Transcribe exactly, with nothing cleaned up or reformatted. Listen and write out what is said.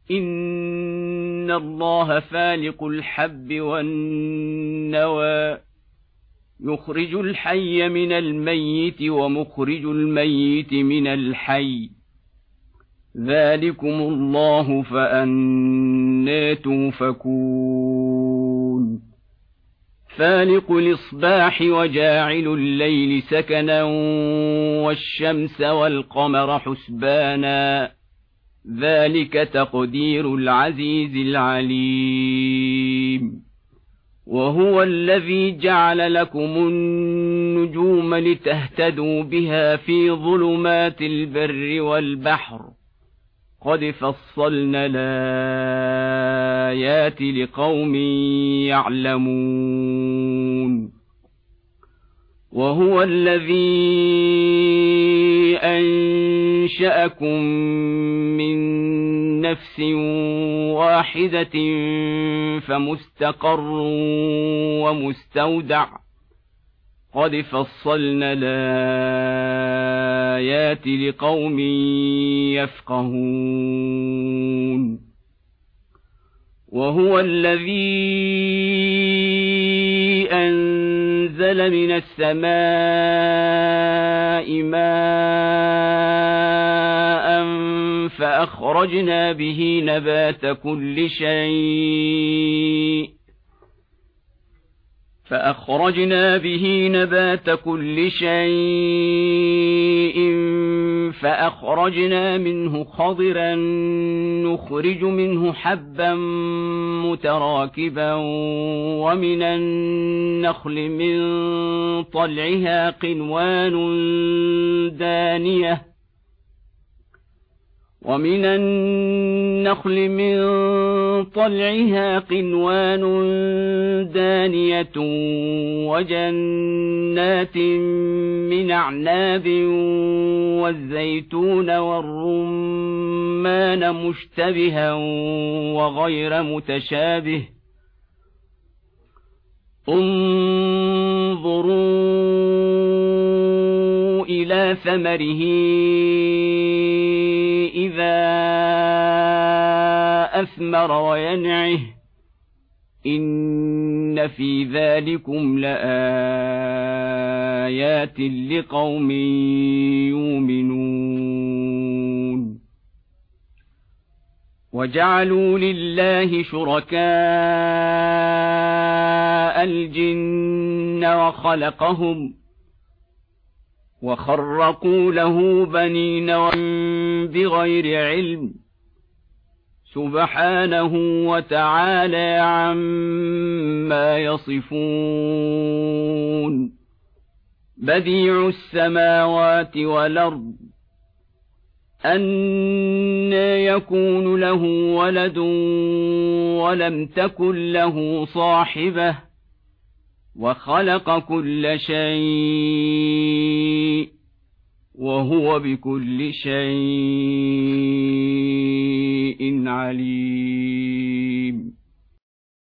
إن الله فالق الحب والنوى يخرج الحي من الميت ومخرج الميت من الحي ذلكم الله فأنى توفكون فالق الإصباح وجاعل الليل سكنا والشمس والقمر حسبانا ذلك تقدير العزيز العليم وهو الذي جعل لكم النجوم لتهتدوا بها في ظلمات البر والبحر قد فصلنا الآيات لقوم يعلمون وهو الذي أنشأكم من نفس واحدة فمستقر ومستودع قد فصلنا الآيات لقوم يفقهون وهو الذي أنزل من السماء ماء فأخرجنا به نبات كل شيء فأخرجنا به نبات كل شيء فأخرجنا منه خضرا نخرج منه حبا متراكبا ومن النخل من طلعها قنوان دانية ومن النخل من طلعها قنوان دانية وجنات من أعناب والزيتون والرمان مشتبها وغير متشابه انظروا إلى ثمره إذا أثمر وينعه إن في ذلكم لآيات لقوم يؤمنون وجعلوا لله شركاء الجن وخلقهم وخرقوا له بنين بغير علم سبحانه وتعالى عما يصفون بديع السماوات والأرض أنى يكون له ولد ولم تكن له صاحبة وخلق كل شيء وهو بكل شيء عليم